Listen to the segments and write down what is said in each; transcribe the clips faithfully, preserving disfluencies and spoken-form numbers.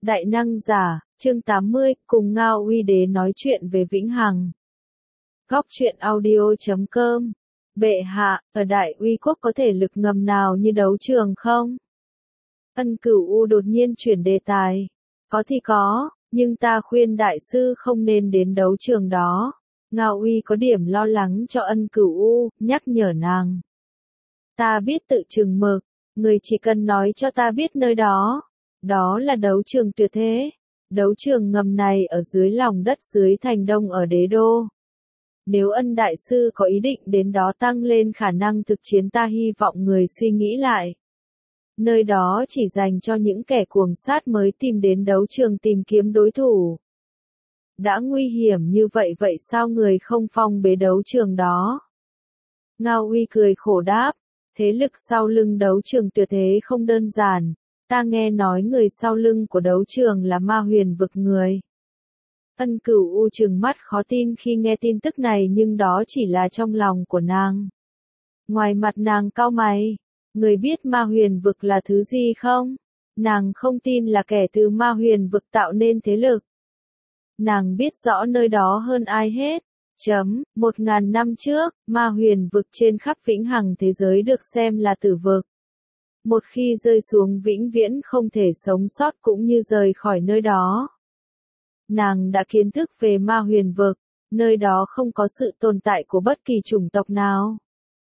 Đại năng giả, chương tám mươi, cùng Ngao Uy Đế nói chuyện về vĩnh hằng. Góc truyện audio chấm com. Bệ hạ, ở Đại Uy quốc có thể lực ngầm nào như đấu trường không? Ân Cửu U đột nhiên chuyển đề tài. Có thì có, nhưng ta khuyên đại sư không nên đến đấu trường đó. Ngao Uy có điểm lo lắng cho Ân Cửu U, nhắc nhở nàng. Ta biết tự chừng mực, người chỉ cần nói cho ta biết nơi đó. Đó là đấu trường tuyệt thế. Đấu trường ngầm này ở dưới lòng đất dưới thành đông ở đế đô. Nếu Ân đại sư có ý định đến đó tăng lên khả năng thực chiến, ta hy vọng người suy nghĩ lại. Nơi đó chỉ dành cho những kẻ cuồng sát mới tìm đến đấu trường tìm kiếm đối thủ. Đã nguy hiểm như vậy vậy sao người không phong bế đấu trường đó? Ngao Uy cười khổ đáp, thế lực sau lưng đấu trường tuyệt thế không đơn giản. Ta nghe nói người sau lưng của đấu trường là Ma Huyền vực người. Ân Cửu U trừng mắt khó tin khi nghe tin tức này, nhưng đó chỉ là trong lòng của nàng. Ngoài mặt nàng cau mày, người biết Ma Huyền vực là thứ gì không? Nàng không tin là kẻ từ Ma Huyền vực tạo nên thế lực. Nàng biết rõ nơi đó hơn ai hết. Chấm, một ngàn năm trước, Ma Huyền vực trên khắp vĩnh hằng thế giới được xem là tử vực. Một khi rơi xuống vĩnh viễn không thể sống sót cũng như rời khỏi nơi đó. Nàng đã kiến thức về Ma Huyền vực, nơi đó không có sự tồn tại của bất kỳ chủng tộc nào.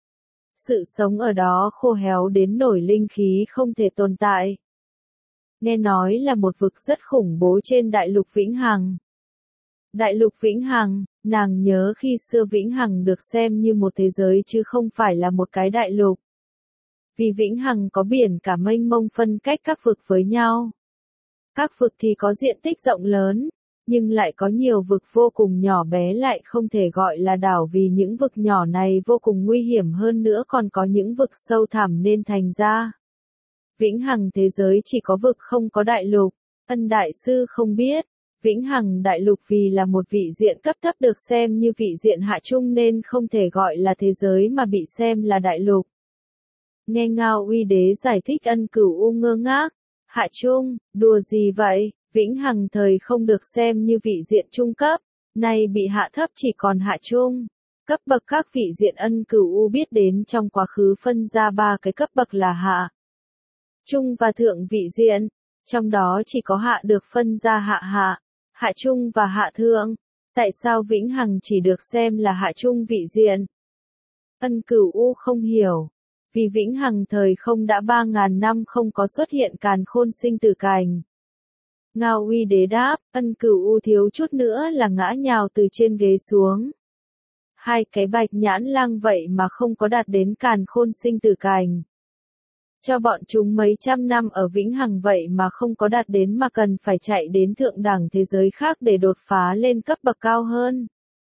Sự sống ở đó khô héo đến nỗi linh khí không thể tồn tại. Nghe nói là một vực rất khủng bố trên đại lục vĩnh hằng. Đại lục vĩnh hằng, nàng nhớ khi xưa vĩnh hằng được xem như một thế giới chứ không phải là một cái đại lục. Vì vĩnh hằng có biển cả mênh mông phân cách các vực với nhau. Các vực thì có diện tích rộng lớn, nhưng lại có nhiều vực vô cùng nhỏ bé lại không thể gọi là đảo, vì những vực nhỏ này vô cùng nguy hiểm, hơn nữa còn có những vực sâu thẳm nên thành ra. Vĩnh hằng thế giới chỉ có vực không có đại lục. Ân đại sư không biết, vĩnh hằng đại lục vì là một vị diện cấp thấp được xem như vị diện hạ trung nên không thể gọi là thế giới mà bị xem là đại lục. Nghe Ngao Uy Đế giải thích, Ân Cửu U ngơ ngác. Hạ trung, đùa gì vậy? Vĩnh hằng thời không được xem như vị diện trung cấp, nay bị hạ thấp chỉ còn hạ trung. Cấp bậc các vị diện Ân Cửu U biết đến trong quá khứ phân ra ba cái cấp bậc là hạ, trung và thượng vị diện, trong đó chỉ có hạ được phân ra hạ hạ, hạ trung và hạ thượng. Tại sao vĩnh hằng chỉ được xem là hạ trung vị diện? Ân Cửu U không hiểu. Vì vĩnh hằng thời không đã ba ngàn năm không có xuất hiện càn khôn sinh tử cảnh. Ngao Uy Đế đáp, Ân Cửu U thiếu chút nữa là ngã nhào từ trên ghế xuống. Hai cái bạch nhãn lang vậy mà không có đạt đến càn khôn sinh tử cảnh. Cho bọn chúng mấy trăm năm ở vĩnh hằng vậy mà không có đạt đến, mà cần phải chạy đến thượng đẳng thế giới khác để đột phá lên cấp bậc cao hơn.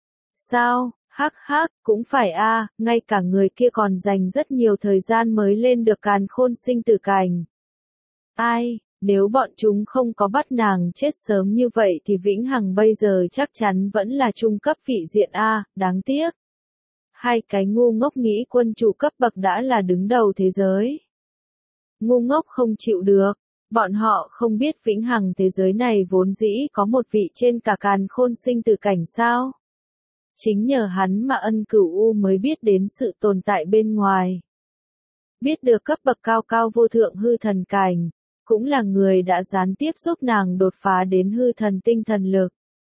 Sao? Hắc hắc, cũng phải a, à, ngay cả người kia còn dành rất nhiều thời gian mới lên được càn khôn sinh tử cảnh. Ai, nếu bọn chúng không có bắt nàng chết sớm như vậy thì vĩnh hằng bây giờ chắc chắn vẫn là trung cấp vị diện a, đáng tiếc. Hai cái ngu ngốc nghĩ quân chủ cấp bậc đã là đứng đầu thế giới. Ngu ngốc không chịu được, bọn họ không biết vĩnh hằng thế giới này vốn dĩ có một vị trên cả càn khôn sinh tử cảnh sao? Chính nhờ hắn mà Ân Cửu U mới biết đến sự tồn tại bên ngoài. Biết được cấp bậc cao cao vô thượng hư thần cảnh, cũng là người đã gián tiếp giúp nàng đột phá đến hư thần tinh thần lực.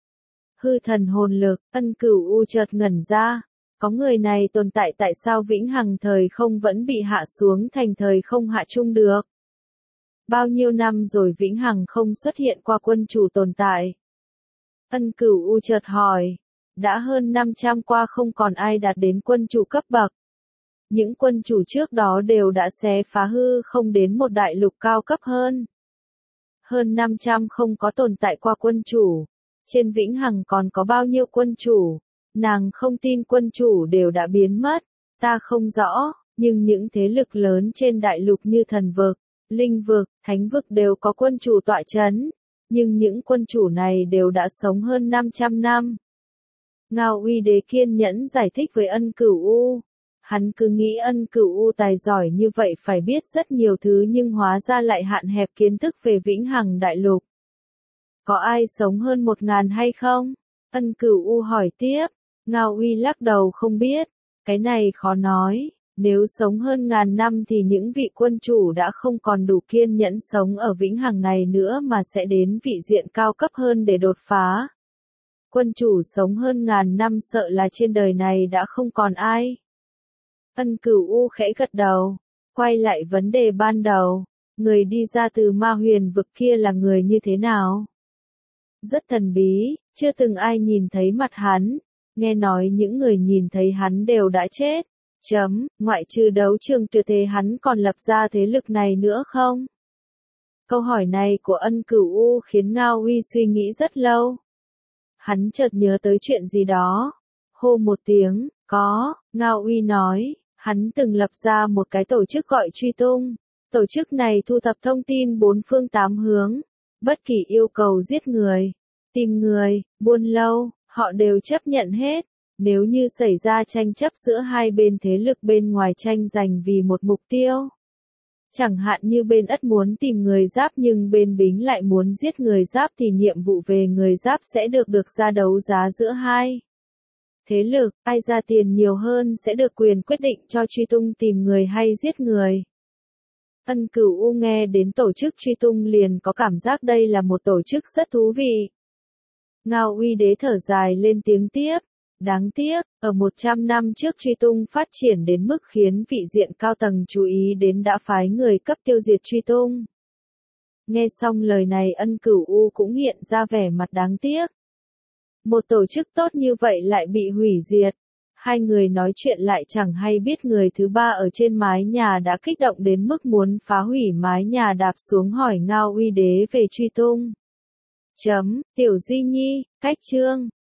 Hư thần hồn lực, Ân Cửu U chợt ngẩn ra, có người này tồn tại, tại sao vĩnh hằng thời không vẫn bị hạ xuống thành thời không hạ trung được? Bao nhiêu năm rồi vĩnh hằng không xuất hiện qua quân chủ tồn tại? Ân Cửu U chợt hỏi. Đã hơn năm trăm qua không còn ai đạt đến quân chủ cấp bậc. Những quân chủ trước đó đều đã xé phá hư không đến một đại lục cao cấp hơn. Hơn năm trăm không có tồn tại qua quân chủ. Trên vĩnh hằng còn có bao nhiêu quân chủ? Nàng không tin quân chủ đều đã biến mất. Ta không rõ, nhưng những thế lực lớn trên đại lục như thần vực, linh vực, thánh vực đều có quân chủ tọa chấn. Nhưng những quân chủ này đều đã sống hơn năm trăm năm. Ngao Uy Đế kiên nhẫn giải thích với Ân Cửu U. Hắn cứ nghĩ Ân Cửu U tài giỏi như vậy phải biết rất nhiều thứ, nhưng hóa ra lại hạn hẹp kiến thức về vĩnh hằng đại lục. Có ai sống hơn một ngàn hay không? Ân Cửu U hỏi tiếp. Ngao Uy lắc đầu không biết. Cái này khó nói. Nếu sống hơn ngàn năm thì những vị quân chủ đã không còn đủ kiên nhẫn sống ở vĩnh hằng này nữa mà sẽ đến vị diện cao cấp hơn để đột phá. Quân chủ sống hơn ngàn năm sợ là trên đời này đã không còn ai. Ân Cửu U khẽ gật đầu. Quay lại vấn đề ban đầu. Người đi ra từ ma huyền vực kia là người như thế nào? Rất thần bí, chưa từng ai nhìn thấy mặt hắn. Nghe nói những người nhìn thấy hắn đều đã chết. Chấm, ngoại trừ đấu trường tuyệt thế hắn còn lập ra thế lực này nữa không? Câu hỏi này của Ân Cửu U khiến Ngao Uy suy nghĩ rất lâu. Hắn chợt nhớ tới chuyện gì đó. Hô một tiếng, có, Ngao Uy nói, hắn từng lập ra một cái tổ chức gọi Truy Tung. Tổ chức này thu thập thông tin bốn phương tám hướng. Bất kỳ yêu cầu giết người, tìm người, buôn lâu, họ đều chấp nhận hết. Nếu như xảy ra tranh chấp giữa hai bên thế lực bên ngoài tranh giành vì một mục tiêu. Chẳng hạn như bên Ất muốn tìm người Giáp nhưng bên Bính lại muốn giết người Giáp thì nhiệm vụ về người Giáp sẽ được được ra đấu giá giữa hai thế lực, ai ra tiền nhiều hơn sẽ được quyền quyết định cho Truy Tung tìm người hay giết người. Ân Cửu U nghe đến tổ chức Truy Tung liền có cảm giác đây là một tổ chức rất thú vị. Ngao Uy Đế thở dài lên tiếng tiếp. Đáng tiếc, ở một trăm năm trước Truy Tung phát triển đến mức khiến vị diện cao tầng chú ý đến đã phái người cấp tiêu diệt Truy Tung. Nghe xong lời này Ân Cửu U cũng hiện ra vẻ mặt đáng tiếc. Một tổ chức tốt như vậy lại bị hủy diệt. Hai người nói chuyện lại chẳng hay biết người thứ ba ở trên mái nhà đã kích động đến mức muốn phá hủy mái nhà đạp xuống hỏi Ngao Uy Đế về Truy Tung. Chấm, Tiểu Di Nhi, cách chương.